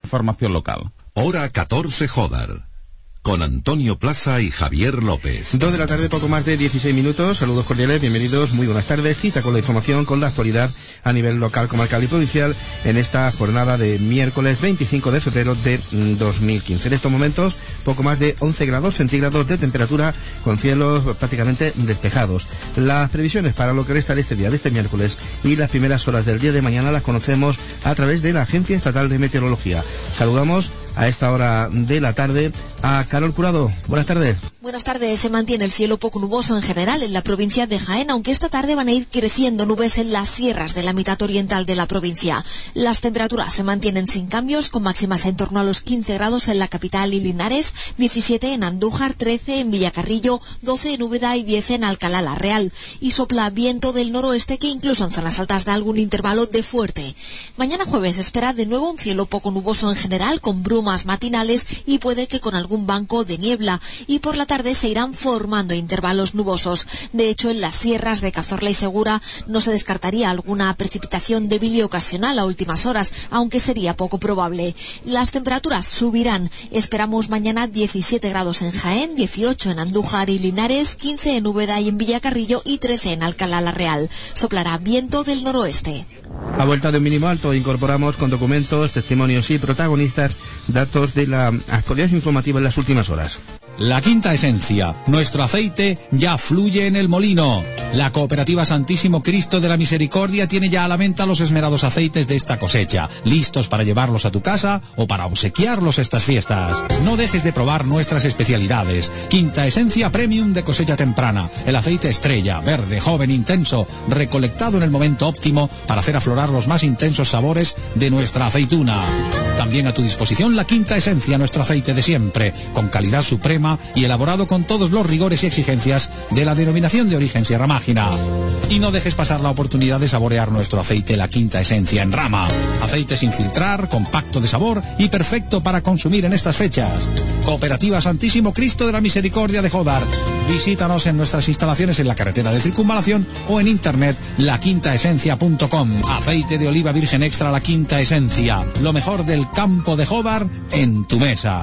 información local. Hora 14 Jodar. Con Antonio Plaza y Javier López. 2 de la tarde, poco más de 16 minutos. Saludos cordiales, bienvenidos, muy buenas tardes. Cita con la información, con la actualidad a nivel local, comarcal y provincial en esta jornada de miércoles 25 de febrero de 2015. En estos momentos, poco más de 11 grados centígrados de temperatura, con cielos prácticamente despejados. Las previsiones para lo que resta de este día, de este miércoles, y las primeras horas del día de mañana las conocemos a través de la Agencia Estatal de Meteorología. Saludamos a esta hora de la tarde a Carol Curado. Buenas tardes. Buenas tardes. Se mantiene el cielo poco nuboso en general en la provincia de Jaén, aunque esta tarde van a ir creciendo nubes en las sierras de la mitad oriental de la provincia. Las temperaturas se mantienen sin cambios, con máximas en torno a los 15 grados en la capital y Linares, 17 en Andújar, 13 en Villacarrillo, 12 en Úbeda y 10 en Alcalá la Real. Y sopla viento del noroeste que incluso en zonas altas da algún intervalo de fuerte. Mañana jueves se espera de nuevo un cielo poco nuboso en general, con brumas matinales y puede que con algún banco de niebla, y por la tarde se irán formando intervalos nubosos. De hecho, en las sierras de Cazorla y Segura no se descartaría alguna precipitación débil y ocasional a últimas horas, aunque sería poco probable. Las temperaturas subirán. Esperamos mañana 17 grados en Jaén, 18 en Andújar y Linares, 15 en Úbeda y en Villacarrillo y 13 en Alcalá la Real. Soplará viento del noroeste. A vuelta de un mínimo alto, incorporamos con documentos, testimonios y protagonistas datos de la actualidad informativa en las últimas horas. La Quinta Esencia, nuestro aceite ya fluye en el molino. La Cooperativa Santísimo Cristo de la Misericordia tiene ya a la venta los esmerados aceites de esta cosecha, listos para llevarlos a tu casa o para obsequiarlos estas fiestas. No dejes de probar nuestras especialidades. Quinta Esencia Premium de cosecha temprana, el aceite estrella, verde, joven, intenso, recolectado en el momento óptimo para hacer aflorar los más intensos sabores de nuestra aceituna. También a tu disposición la Quinta Esencia, nuestro aceite de siempre, con calidad suprema y elaborado con todos los rigores y exigencias de la denominación de origen Sierra Mágina. Y no dejes pasar la oportunidad de saborear nuestro aceite La Quinta Esencia en rama. Aceite sin filtrar, compacto de sabor y perfecto para consumir en estas fechas. Cooperativa Santísimo Cristo de la Misericordia de Jodar. Visítanos en nuestras instalaciones en la carretera de Circunvalación o en internet laquintaesencia.com. Aceite de oliva virgen extra La Quinta Esencia. Lo mejor del campo de Jodar en tu mesa.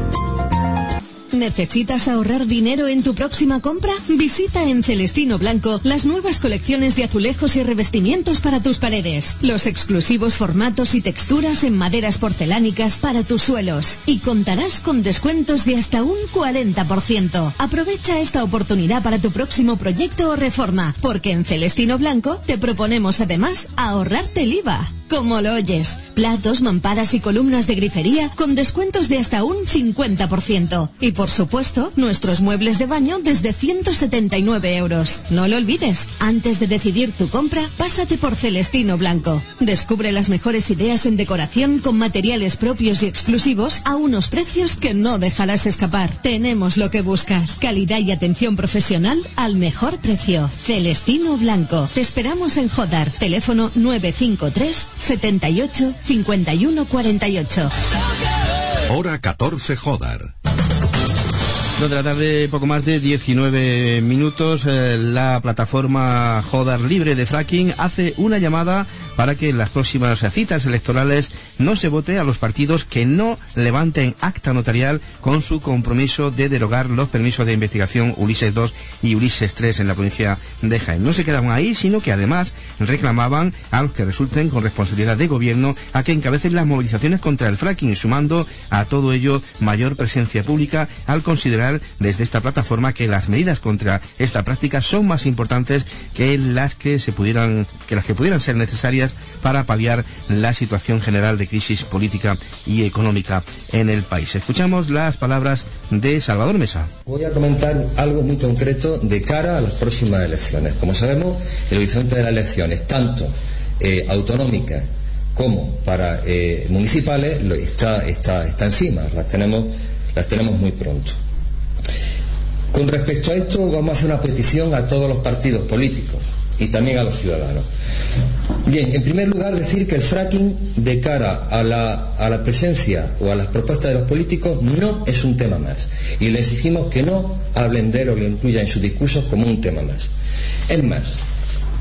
¿Necesitas ahorrar dinero en tu próxima compra? Visita en Celestino Blanco las nuevas colecciones de azulejos y revestimientos para tus paredes, los exclusivos formatos y texturas en maderas porcelánicas para tus suelos, y contarás con descuentos de hasta un 40%. Aprovecha esta oportunidad para tu próximo proyecto o reforma, porque en Celestino Blanco te proponemos además ahorrarte el IVA. Como lo oyes, platos, mamparas y columnas de grifería con descuentos de hasta un 50%. Y por supuesto, nuestros muebles de baño desde 179 euros. No lo olvides, antes de decidir tu compra, pásate por Celestino Blanco. Descubre las mejores ideas en decoración con materiales propios y exclusivos a unos precios que no dejarás escapar. Tenemos lo que buscas, calidad y atención profesional al mejor precio. Celestino Blanco. Te esperamos en Jodar. Teléfono 953 78 51 48. Hora 14 Jodar. 2 de la tarde, poco más de 19 minutos. La plataforma Jodar Libre de Fracking hace una llamada para que en las próximas citas electorales no se vote a los partidos que no levanten acta notarial con su compromiso de derogar los permisos de investigación Ulises 2 y Ulises 3 en la provincia de Jaén. No se quedaban ahí, sino que además reclamaban a los que resulten con responsabilidad de gobierno a que encabecen las movilizaciones contra el fracking, sumando a todo ello mayor presencia pública, al considerar desde esta plataforma que las medidas contra esta práctica son más importantes que las que pudieran ser necesarias para paliar la situación general de crisis política y económica en el país. Escuchamos las palabras de Salvador Mesa. Voy a comentar algo muy concreto de cara a las próximas elecciones. Como sabemos, el horizonte de las elecciones, tanto autonómicas como para municipales, está encima. Las tenemos muy pronto. Con respecto a esto, vamos a hacer una petición a todos los partidos políticos y también a los ciudadanos. Bien, en primer lugar, decir que el fracking, de cara a la presencia o a las propuestas de los políticos, no es un tema más. Y le exigimos que no hablen de él o lo incluyan en sus discursos como un tema más. Es más,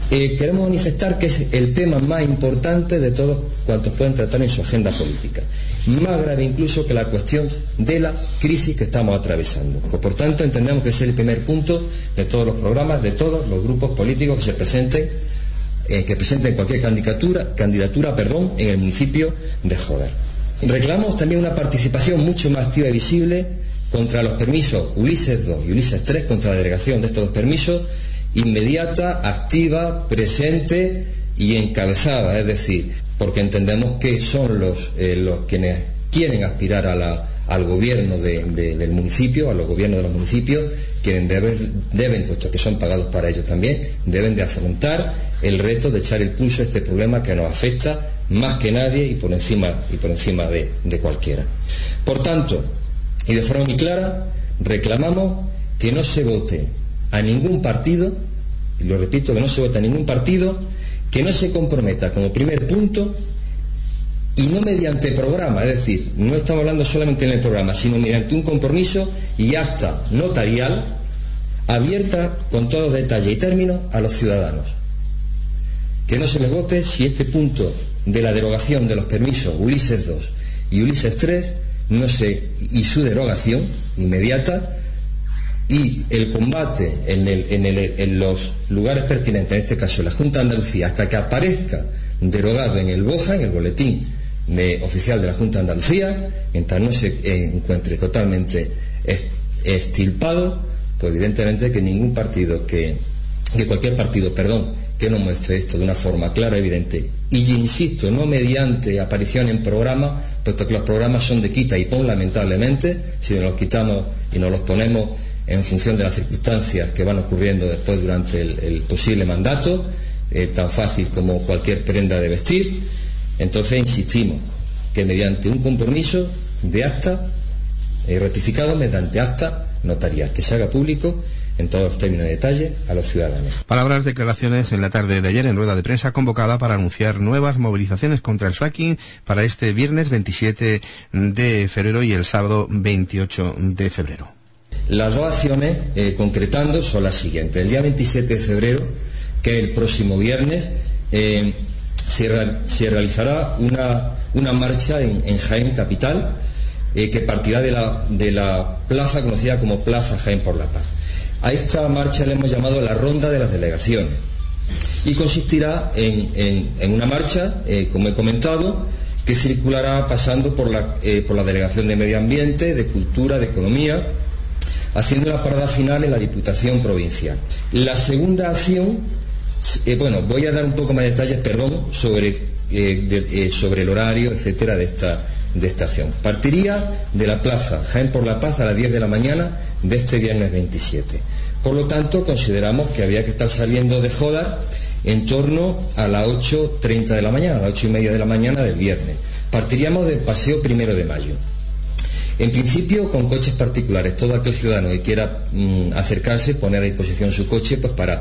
queremos manifestar que es el tema más importante de todos cuantos pueden tratar en su agenda política, más grave incluso que la cuestión de la crisis que estamos atravesando. Por tanto, entendemos que ese es el primer punto de todos los programas, de todos los grupos políticos que se presenten, cualquier candidatura, en el municipio de Jódar. Reclamamos también una participación mucho más activa y visible contra los permisos Ulises 2 y Ulises 3, contra la denegación de estos dos permisos, inmediata, activa, presente y encabezada, es decir, porque entendemos que son los quienes quieren aspirar al gobierno del municipio, a los gobiernos de los municipios, quienes deben, puesto que son pagados para ello también, deben de afrontar el reto de echar el pulso a este problema que nos afecta más que nadie y por encima de cualquiera. Por tanto, y de forma muy clara, reclamamos que no se vote a ningún partido, y lo repito, que no se vote a ningún partido que no se comprometa como primer punto, y no mediante programa, es decir, no estamos hablando solamente en el programa, sino mediante un compromiso y acta notarial abierta con todos los detalles y términos a los ciudadanos. Que no se les vote si este punto de la derogación de los permisos Ulises 2 y Ulises 3 y su derogación inmediata y el combate en los lugares pertinentes, en este caso la Junta de Andalucía, hasta que aparezca derogado en el BOJA, en el boletín oficial de la Junta de Andalucía, mientras no se encuentre totalmente extirpado, pues evidentemente que cualquier partido que no muestre esto de una forma clara, evidente, y insisto, no mediante aparición en programa, puesto que los programas son de quita y pon, lamentablemente, si nos los quitamos y nos los ponemos en función de las circunstancias que van ocurriendo después durante el posible mandato, tan fácil como cualquier prenda de vestir. Entonces insistimos que mediante un compromiso de acta ratificado mediante acta notarial, que se haga público en todos los términos de detalle a los ciudadanos. Palabras, declaraciones en la tarde de ayer en rueda de prensa convocada para anunciar nuevas movilizaciones contra el fracking para este viernes 27 de febrero y el sábado 28 de febrero. Las dos acciones concretando son las siguientes. El día 27 de febrero, que es el próximo viernes, se realizará una marcha en Jaén capital, que partirá de la plaza conocida como Plaza Jaén por la Paz. A esta marcha le hemos llamado la Ronda de las Delegaciones y consistirá en una marcha, como he comentado, que circulará pasando por la Delegación de Medio Ambiente, de Cultura, de Economía, haciendo la parada final en la Diputación Provincial. La segunda acción, voy a dar un poco más de detalles, sobre el horario, etcétera, de esta acción. Partiría de la Plaza Jaén por la Paz a las 10 de la mañana de este viernes 27. Por lo tanto, consideramos que había que estar saliendo de Jódar en torno a las 8:30 de la mañana, a las 8:30 de la mañana del viernes. Partiríamos del Paseo 1 de Mayo. En principio, con coches particulares. Todo aquel ciudadano que quiera acercarse, poner a disposición su coche, pues para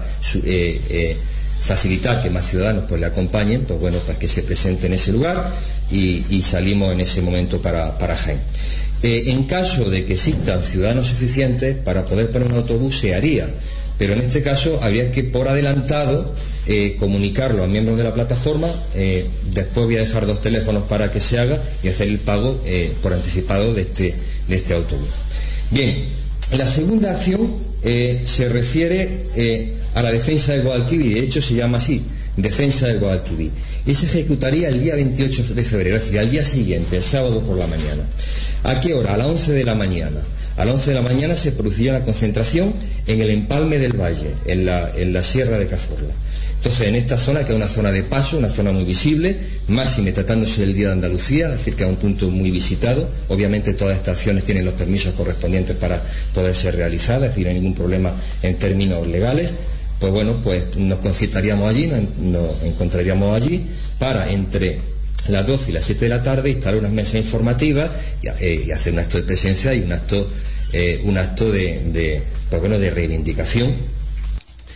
facilitar que más ciudadanos pues le acompañen, pues que se presente en ese lugar y salimos en ese momento para Jaén. En caso de que existan ciudadanos suficientes para poder poner un autobús, se haría, pero en este caso habría que por adelantado comunicarlo a miembros de la plataforma. Después voy a dejar 2 teléfonos para que se haga y hacer el pago por anticipado de este autobús. Bien, la segunda acción se refiere a la defensa del Guadalquivir, de hecho se llama así, defensa del Guadalquivir, y se ejecutaría el día 28 de febrero, es decir, al día siguiente, el sábado por la mañana. ¿A qué hora? A las 11 de la mañana. A las 11 de la mañana se produciría una concentración en el empalme del Valle, en la Sierra de Cazorla. Entonces, en esta zona, que es una zona de paso, una zona muy visible, máxime tratándose del Día de Andalucía, es decir, que es un punto muy visitado. Obviamente todas estas acciones tienen los permisos correspondientes para poder ser realizadas, es decir, no hay ningún problema en términos legales. Pues nos concitaríamos allí, nos encontraríamos allí para entre las 12 y las 7 de la tarde instalar unas mesas informativas y hacer un acto de presencia y un acto de reivindicación.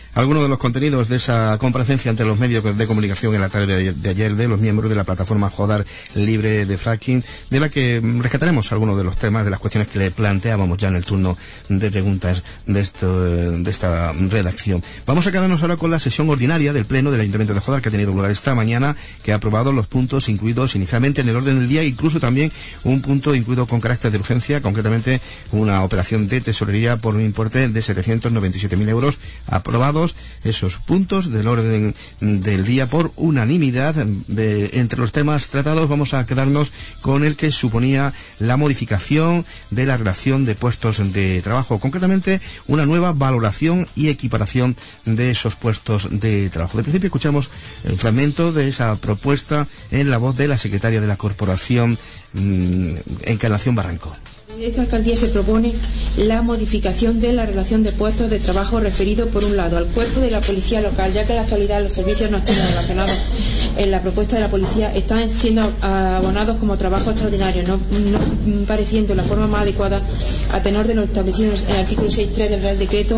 algunos de los contenidos de esa comparecencia ante los medios de comunicación en la tarde de ayer de los miembros de la plataforma Jodar Libre de Fracking, de la que rescataremos algunos de los temas, de las cuestiones que le planteábamos ya en el turno de preguntas de esta redacción. Vamos a quedarnos ahora con la sesión ordinaria del Pleno del Ayuntamiento de Jodar, que ha tenido lugar esta mañana, que ha aprobado los puntos incluidos inicialmente en el orden del día, incluso también un punto incluido con carácter de urgencia, concretamente una operación de tesorería por un importe de 797.000 euros, aprobados esos puntos del orden del día por unanimidad. Entre los temas tratados vamos a quedarnos con el que suponía la modificación de la relación de puestos de trabajo, concretamente una nueva valoración y equiparación de esos puestos de trabajo. De principio escuchamos el fragmento de esa propuesta en la voz de la secretaria de la corporación, Encarnación Barranco. En esta alcaldía se propone la modificación de la relación de puestos de trabajo referido, por un lado, al cuerpo de la policía local, ya que en la actualidad los servicios nocturnos relacionados en la propuesta de la policía están siendo abonados como trabajo extraordinario, no pareciendo la forma más adecuada a tenor de lo establecido en el artículo 6.3 del Real Decreto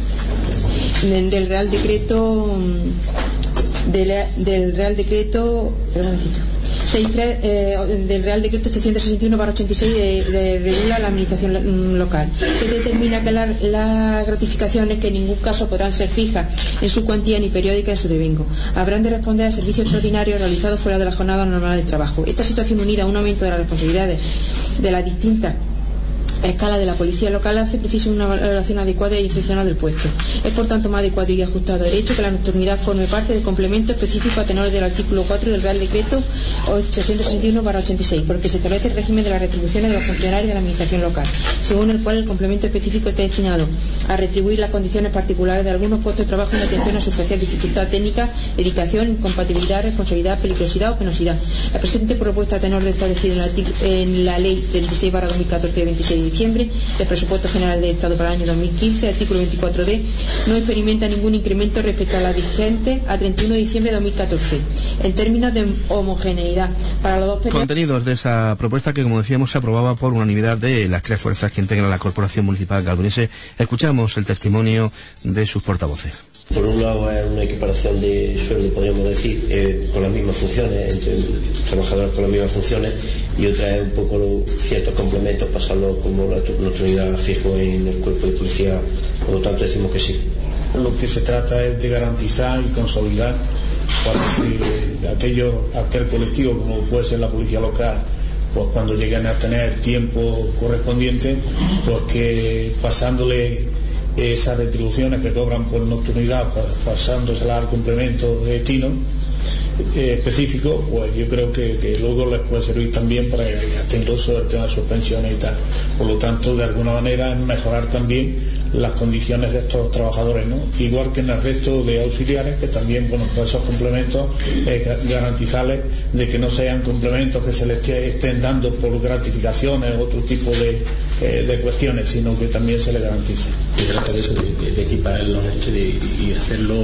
6.3 del Real Decreto 861/86 regula la administración local, que determina que las gratificaciones, que en ningún caso podrán ser fijas en su cuantía ni periódicas en su devengo, habrán de responder a servicios extraordinarios realizados fuera de la jornada normal de trabajo. Esta situación, unida a un aumento de las responsabilidades de las distintas escala de la policía local, hace preciso una valoración adecuada y excepcional del puesto. Es por tanto más adecuado y ajustado a derecho que la nocturnidad forme parte del complemento específico a tenor del artículo 4 del Real Decreto 861/86, porque se establece el régimen de las retribuciones de los funcionarios de la administración local, según el cual el complemento específico está destinado a retribuir las condiciones particulares de algunos puestos de trabajo en atención a su especial dificultad técnica, dedicación, incompatibilidad, responsabilidad, peligrosidad o penosidad. La presente propuesta a tenor de establecido en la Ley 36/2014 de 26 de diciembre del Presupuesto General del Estado para el año 2015, artículo 24D, no experimenta ningún incremento respecto a la vigente a 31 de diciembre de 2014, en términos de homogeneidad para los dos periodos. Contenidos de esa propuesta que, como decíamos, se aprobaba por unanimidad de las tres fuerzas que integran la Corporación Municipal Galvinense. Escuchamos el testimonio de sus portavoces. Por un lado es una equiparación de sueldo, podríamos decir, con las mismas funciones, entre trabajadores con las mismas funciones, y otra es un poco ciertos complementos, pasarlo como la nocturnidad fijo en el cuerpo de policía. Por lo tanto decimos que sí. Lo que se trata es de garantizar y consolidar para que aquel colectivo, como puede ser la policía local, pues cuando lleguen a tener el tiempo correspondiente, pues que pasándole esas retribuciones que cobran por nocturnidad, pasándoselas al complemento de tino específico, pues yo creo que luego les puede servir también para atender sobre el tema de sus pensiones y tal. Por lo tanto, de alguna manera, mejorar también las condiciones de estos trabajadores, ¿no? Igual que en el resto de auxiliares, que también, bueno, pues esos complementos garantizarles de que no sean complementos que se les estén dando por gratificaciones o otro tipo de cuestiones, sino que también se les garantice. Se trata de eso, de equiparar los hechos y hacerlo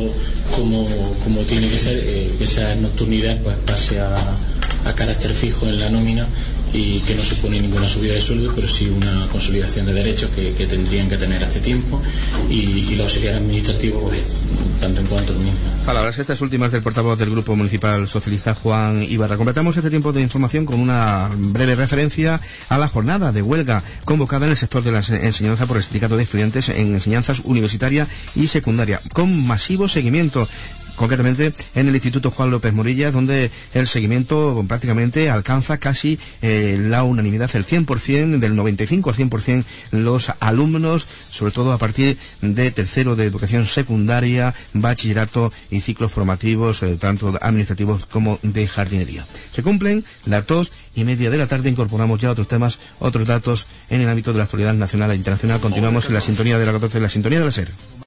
como tiene que ser, que esa nocturnidad pues pase a carácter fijo en la nómina, y que no supone ninguna subida de sueldo, pero sí una consolidación de derechos que tendrían que tener hace tiempo, y los auxiliares administrativos, pues, tanto en cuanto lo mismo. Palabras estas últimas del portavoz del Grupo Municipal Socialista, Juan Ibarra. Completamos este tiempo de información con una breve referencia a la jornada de huelga convocada en el sector de la enseñanza por el Sindicato de Estudiantes en Enseñanzas Universitaria y Secundaria, con masivo seguimiento, concretamente en el Instituto Juan López Morilla, donde el seguimiento prácticamente alcanza casi la unanimidad, el 100%, del 95 al 100% los alumnos, sobre todo a partir de tercero de educación secundaria, bachillerato y ciclos formativos, tanto administrativos como de jardinería. Se cumplen las 2:30 de la tarde, incorporamos ya otros temas, otros datos en el ámbito de la actualidad nacional e internacional. Continuamos en la sintonía de la 14, en la sintonía de la SER.